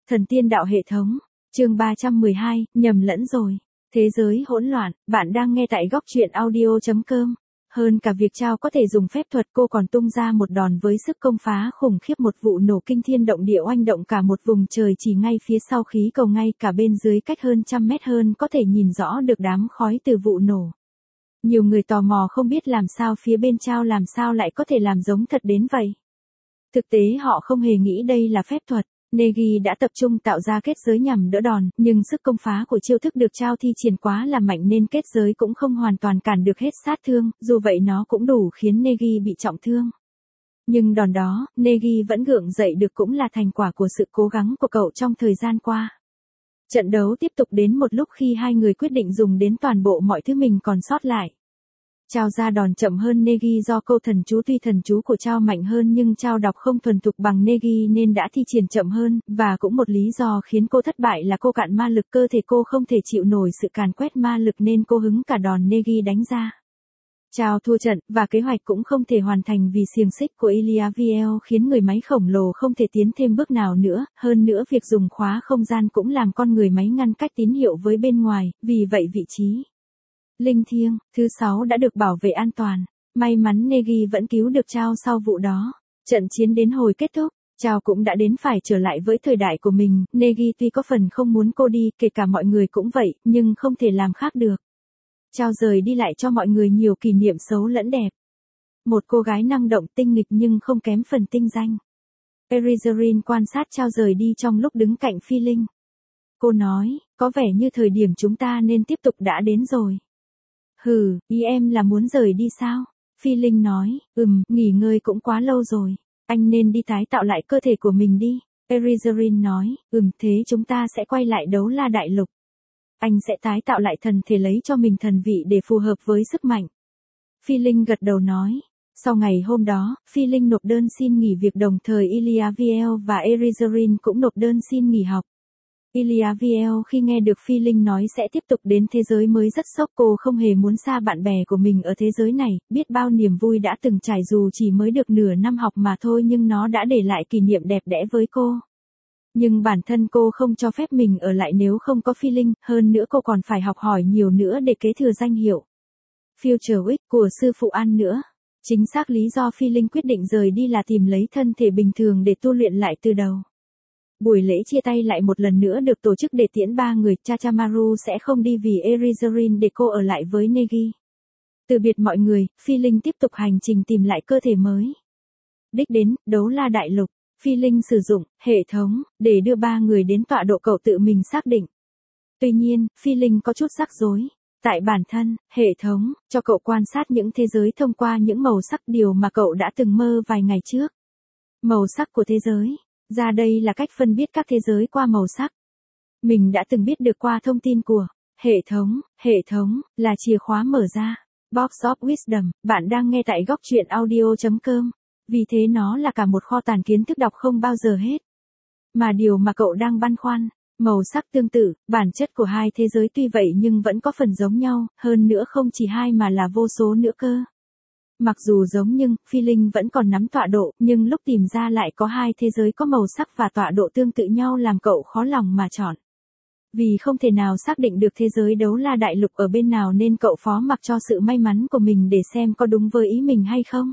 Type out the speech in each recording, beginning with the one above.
Thần tiên đạo hệ thống, chương 312, nhầm lẫn rồi. Thế giới hỗn loạn, bạn đang nghe tại góc truyện audio.com. Hơn cả việc Chao có thể dùng phép thuật, cô còn tung ra một đòn với sức công phá khủng khiếp, một vụ nổ kinh thiên động địa oanh động cả một vùng trời, chỉ ngay phía sau khí cầu, ngay cả bên dưới cách hơn 100 mét hơn có thể nhìn rõ được đám khói từ vụ nổ. Nhiều người tò mò không biết làm sao phía bên Chao làm sao lại có thể làm giống thật đến vậy. Thực tế họ không hề nghĩ đây là phép thuật. Neji đã tập trung tạo ra kết giới nhằm đỡ đòn, nhưng sức công phá của chiêu thức được Chao thi triển quá là mạnh nên kết giới cũng không hoàn toàn cản được hết sát thương, dù vậy nó cũng đủ khiến Neji bị trọng thương. Nhưng đòn đó, Neji vẫn gượng dậy được, cũng là thành quả của sự cố gắng của cậu trong thời gian qua. Trận đấu tiếp tục đến một lúc khi hai người quyết định dùng đến toàn bộ mọi thứ mình còn sót lại. Chao ra đòn chậm hơn Neji do câu thần chú, tuy thần chú của Chao mạnh hơn nhưng Chao đọc không thuần thục bằng Neji nên đã thi triển chậm hơn, và cũng một lý do khiến cô thất bại là cô cạn ma lực, cơ thể cô không thể chịu nổi sự càn quét ma lực nên cô hứng cả đòn Neji đánh ra. Chao thua trận, và kế hoạch cũng không thể hoàn thành vì xiềng xích của Iliaviel khiến người máy khổng lồ không thể tiến thêm bước nào nữa, hơn nữa việc dùng khóa không gian cũng làm con người máy ngăn cách tín hiệu với bên ngoài, vì vậy vị trí linh thiêng thứ 6 đã được bảo vệ an toàn. May mắn Neji vẫn cứu được Chao sau vụ đó. Trận chiến đến hồi kết thúc, Chao cũng đã đến phải trở lại với thời đại của mình. Neji tuy có phần không muốn cô đi, kể cả mọi người cũng vậy, nhưng không thể làm khác được. Chao rời đi lại cho mọi người nhiều kỷ niệm xấu lẫn đẹp. Một cô gái năng động, tinh nghịch nhưng không kém phần tinh danh. Erizarine quan sát Chao rời đi trong lúc đứng cạnh Phi Linh. Cô nói, có vẻ như thời điểm chúng ta nên tiếp tục đã đến rồi. Hừ, ý em là muốn rời đi sao? Phi Linh nói, nghỉ ngơi cũng quá lâu rồi. Anh nên đi tái tạo lại cơ thể của mình đi. Erizarine nói, thế chúng ta sẽ quay lại Đấu La Đại Lục. Anh sẽ tái tạo lại thần thể, lấy cho mình thần vị để phù hợp với sức mạnh. Phi Linh gật đầu nói. Sau ngày hôm đó, Phi Linh nộp đơn xin nghỉ việc, đồng thời Iliaviel và Erizarine cũng nộp đơn xin nghỉ học. Iliaviel khi nghe được Phi Linh nói sẽ tiếp tục đến thế giới mới rất sốc, cô không hề muốn xa bạn bè của mình ở thế giới này, biết bao niềm vui đã từng trải dù chỉ mới được nửa năm học mà thôi nhưng nó đã để lại kỷ niệm đẹp đẽ với cô. Nhưng bản thân cô không cho phép mình ở lại nếu không có Phi Linh, hơn nữa cô còn phải học hỏi nhiều nữa để kế thừa danh hiệu Future Witch của sư phụ An nữa. Chính xác lý do Phi Linh quyết định rời đi là tìm lấy thân thể bình thường để tu luyện lại từ đầu. Buổi lễ chia tay lại một lần nữa được tổ chức để tiễn ba người. Chachamaru sẽ không đi vì Erizarine để cô ở lại với Neji. Từ biệt mọi người, Phi Linh tiếp tục hành trình tìm lại cơ thể mới. Đích đến, Đấu La Đại Lục. Phi Linh sử dụng hệ thống để đưa ba người đến tọa độ cậu tự mình xác định. Tuy nhiên, Phi Linh có chút rắc rối. Tại bản thân, hệ thống cho cậu quan sát những thế giới thông qua những màu sắc, điều mà cậu đã từng mơ vài ngày trước. Màu sắc của thế giới. Ra đây là cách phân biết các thế giới qua màu sắc. Mình đã từng biết được qua thông tin của hệ thống là chìa khóa mở ra. Box of Wisdom, bạn đang nghe tại góc truyện audio.com. Vì thế nó là cả một kho tàng kiến thức đọc không bao giờ hết. Mà điều mà cậu đang băn khoăn, màu sắc tương tự, bản chất của hai thế giới tuy vậy nhưng vẫn có phần giống nhau, hơn nữa không chỉ hai mà là vô số nữa cơ. Mặc dù giống nhưng, Phi Linh vẫn còn nắm tọa độ, nhưng lúc tìm ra lại có hai thế giới có màu sắc và tọa độ tương tự nhau làm cậu khó lòng mà chọn. Vì không thể nào xác định được thế giới Đấu La Đại Lục ở bên nào nên cậu phó mặc cho sự may mắn của mình để xem có đúng với ý mình hay không.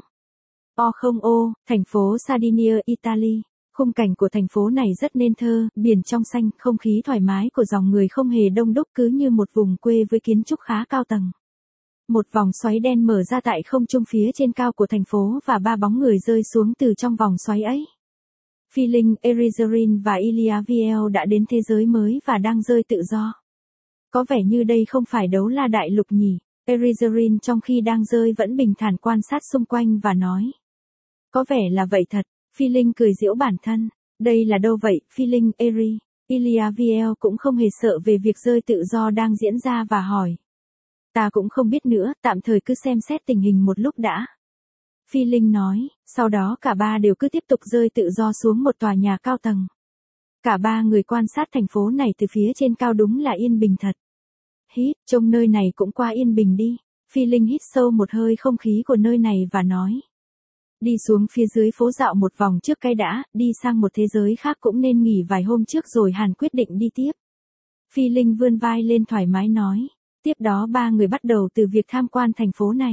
Thành phố Sardinia, Italy. Khung cảnh của thành phố này rất nên thơ, biển trong xanh, không khí thoải mái của dòng người không hề đông đúc, cứ như một vùng quê với kiến trúc khá cao tầng. Một vòng xoáy đen mở ra tại không trung phía trên cao của thành phố và ba bóng người rơi xuống từ trong vòng xoáy ấy. Phi Linh, Erizarine và Iliaviel đã đến thế giới mới và đang rơi tự do. Có vẻ như đây không phải Đấu La Đại Lục nhỉ? Erizarine trong khi đang rơi vẫn bình thản quan sát xung quanh và nói. Có vẻ là vậy thật. Phi Linh cười giễu bản thân. Đây là đâu vậy, Phi Linh, Iliaviel cũng không hề sợ về việc rơi tự do đang diễn ra và hỏi. Ta cũng không biết nữa, tạm thời cứ xem xét tình hình một lúc đã. Phi Linh nói, sau đó cả ba đều cứ tiếp tục rơi tự do xuống một tòa nhà cao tầng. Cả ba người quan sát thành phố này từ phía trên cao, đúng là yên bình thật. Hít, trông nơi này cũng quá yên bình đi. Phi Linh hít sâu một hơi không khí của nơi này và nói. Đi xuống phía dưới phố dạo một vòng trước cái đã, đi sang một thế giới khác cũng nên nghỉ vài hôm trước rồi Hàn quyết định đi tiếp. Phi Linh vươn vai lên thoải mái nói. Tiếp đó ba người bắt đầu từ việc tham quan thành phố này.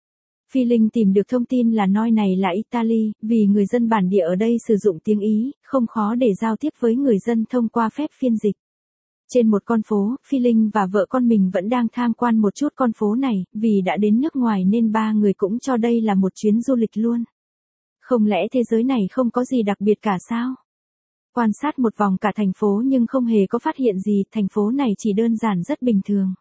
Phi Linh tìm được thông tin là nơi này là Italy, vì người dân bản địa ở đây sử dụng tiếng Ý, không khó để giao tiếp với người dân thông qua phép phiên dịch. Trên một con phố, Phi Linh và vợ con mình vẫn đang tham quan một chút con phố này, vì đã đến nước ngoài nên ba người cũng cho đây là một chuyến du lịch luôn. Không lẽ thế giới này không có gì đặc biệt cả sao? Quan sát một vòng cả thành phố nhưng không hề có phát hiện gì, thành phố này chỉ đơn giản rất bình thường.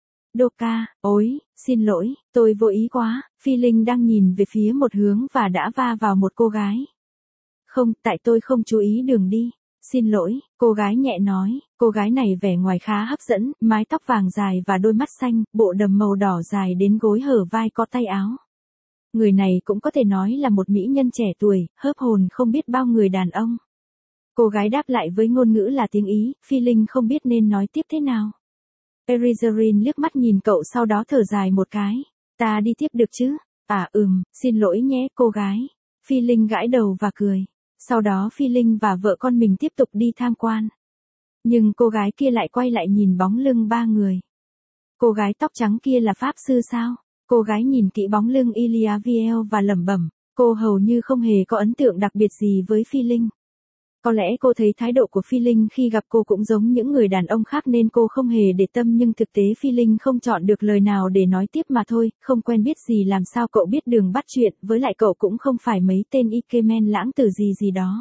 Doka, ôi, xin lỗi, tôi vô ý quá, Phi Linh đang nhìn về phía một hướng và đã va vào một cô gái. Không, tại tôi không chú ý đường đi. Xin lỗi, cô gái nhẹ nói, cô gái này vẻ ngoài khá hấp dẫn, mái tóc vàng dài và đôi mắt xanh, bộ đầm màu đỏ dài đến gối hở vai có tay áo. Người này cũng có thể nói là một mỹ nhân trẻ tuổi, hớp hồn không biết bao người đàn ông. Cô gái đáp lại với ngôn ngữ là tiếng Ý, Phi Linh không biết nên nói tiếp thế nào. Erizarin liếc mắt nhìn cậu sau đó thở dài một cái. Ta đi tiếp được chứ? Xin lỗi nhé cô gái. Phi Linh gãi đầu và cười. Sau đó Phi Linh và vợ con mình tiếp tục đi tham quan. Nhưng cô gái kia lại quay lại nhìn bóng lưng ba người. Cô gái tóc trắng kia là pháp sư sao? Cô gái nhìn kỹ bóng lưng Iliaviel và lẩm bẩm. Cô hầu như không hề có ấn tượng đặc biệt gì với Phi Linh. Có lẽ cô thấy thái độ của Phi Linh khi gặp cô cũng giống những người đàn ông khác nên cô không hề để tâm, nhưng thực tế Phi Linh không chọn được lời nào để nói tiếp mà thôi, không quen biết gì làm sao cậu biết đường bắt chuyện, với lại cậu cũng không phải mấy tên Ikemen lãng tử gì đó.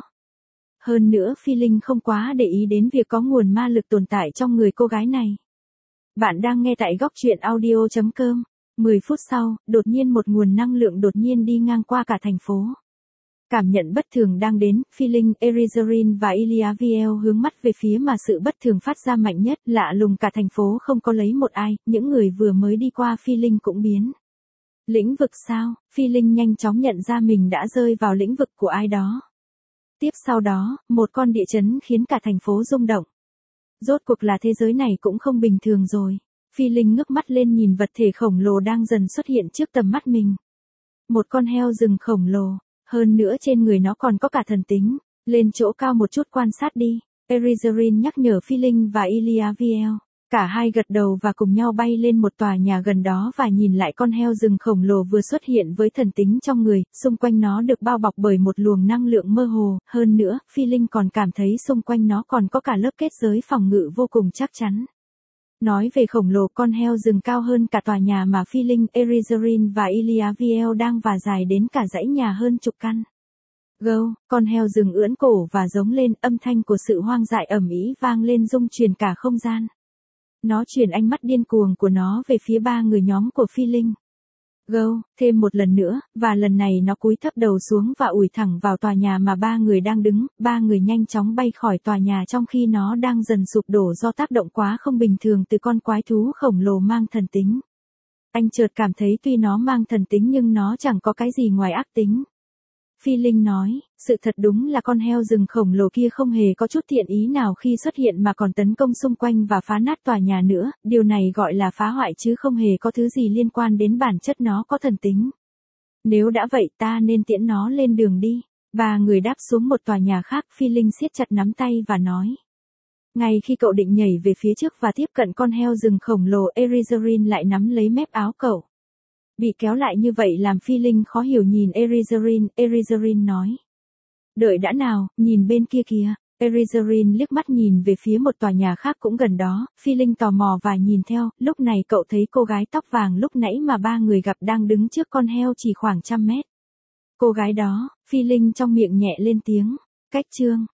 Hơn nữa Phi Linh không quá để ý đến việc có nguồn ma lực tồn tại trong người cô gái này. Bạn đang nghe tại góc truyện audio.com. 10 phút sau, đột nhiên một nguồn năng lượng đột nhiên đi ngang qua cả thành phố. Cảm nhận bất thường đang đến, Phi Linh, Erizarin và Iliaviel hướng mắt về phía mà sự bất thường phát ra mạnh nhất, lạ lùng cả thành phố không có lấy một ai, những người vừa mới đi qua Phi Linh cũng biến. Lĩnh vực sao? Phi Linh nhanh chóng nhận ra mình đã rơi vào lĩnh vực của ai đó. Tiếp sau đó, một con địa chấn khiến cả thành phố rung động. Rốt cuộc là thế giới này cũng không bình thường rồi. Phi Linh ngước mắt lên nhìn vật thể khổng lồ đang dần xuất hiện trước tầm mắt mình. Một con heo rừng khổng lồ. Hơn nữa trên người nó còn có cả thần tính. Lên chỗ cao một chút quan sát đi. Erizarin nhắc nhở Phi Linh và Iliaviel. Cả hai gật đầu và cùng nhau bay lên một tòa nhà gần đó và nhìn lại con heo rừng khổng lồ vừa xuất hiện với thần tính trong người. Xung quanh nó được bao bọc bởi một luồng năng lượng mơ hồ. Hơn nữa, Phi Linh còn cảm thấy xung quanh nó còn có cả lớp kết giới phòng ngự vô cùng chắc chắn. Nói về khổng lồ, con heo rừng cao hơn cả tòa nhà mà Phi Linh, Erizarin và Iliaviel đang và dài đến cả dãy nhà hơn chục căn. Gâu, con heo rừng ưỡn cổ và giống lên, âm thanh của sự hoang dại ầm ĩ vang lên rung truyền cả không gian. Nó chuyển ánh mắt điên cuồng của nó về phía ba người nhóm của Phi Linh. Gâu, thêm một lần nữa, và lần này nó cúi thấp đầu xuống và ủi thẳng vào tòa nhà mà ba người đang đứng. Ba người nhanh chóng bay khỏi tòa nhà trong khi nó đang dần sụp đổ do tác động quá không bình thường từ con quái thú khổng lồ mang thần tính. Anh chợt cảm thấy tuy nó mang thần tính nhưng nó chẳng có cái gì ngoài ác tính. Phi Linh nói, sự thật đúng là con heo rừng khổng lồ kia không hề có chút thiện ý nào khi xuất hiện mà còn tấn công xung quanh và phá nát tòa nhà nữa, điều này gọi là phá hoại chứ không hề có thứ gì liên quan đến bản chất nó có thần tính. Nếu đã vậy ta nên tiễn nó lên đường đi. Ba người đáp xuống một tòa nhà khác, Phi Linh siết chặt nắm tay và nói. Ngay khi cậu định nhảy về phía trước và tiếp cận con heo rừng khổng lồ, Erizarin lại nắm lấy mép áo cậu. Bị kéo lại như vậy làm Phi Linh khó hiểu nhìn Erizarin nói. Đợi đã nào, nhìn bên kia kìa. Erizarin liếc mắt nhìn về phía một tòa nhà khác cũng gần đó, Phi Linh tò mò và nhìn theo, lúc này cậu thấy cô gái tóc vàng lúc nãy mà ba người gặp đang đứng trước con heo chỉ khoảng 100 mét. Cô gái đó, Phi Linh trong miệng nhẹ lên tiếng. Cách chương.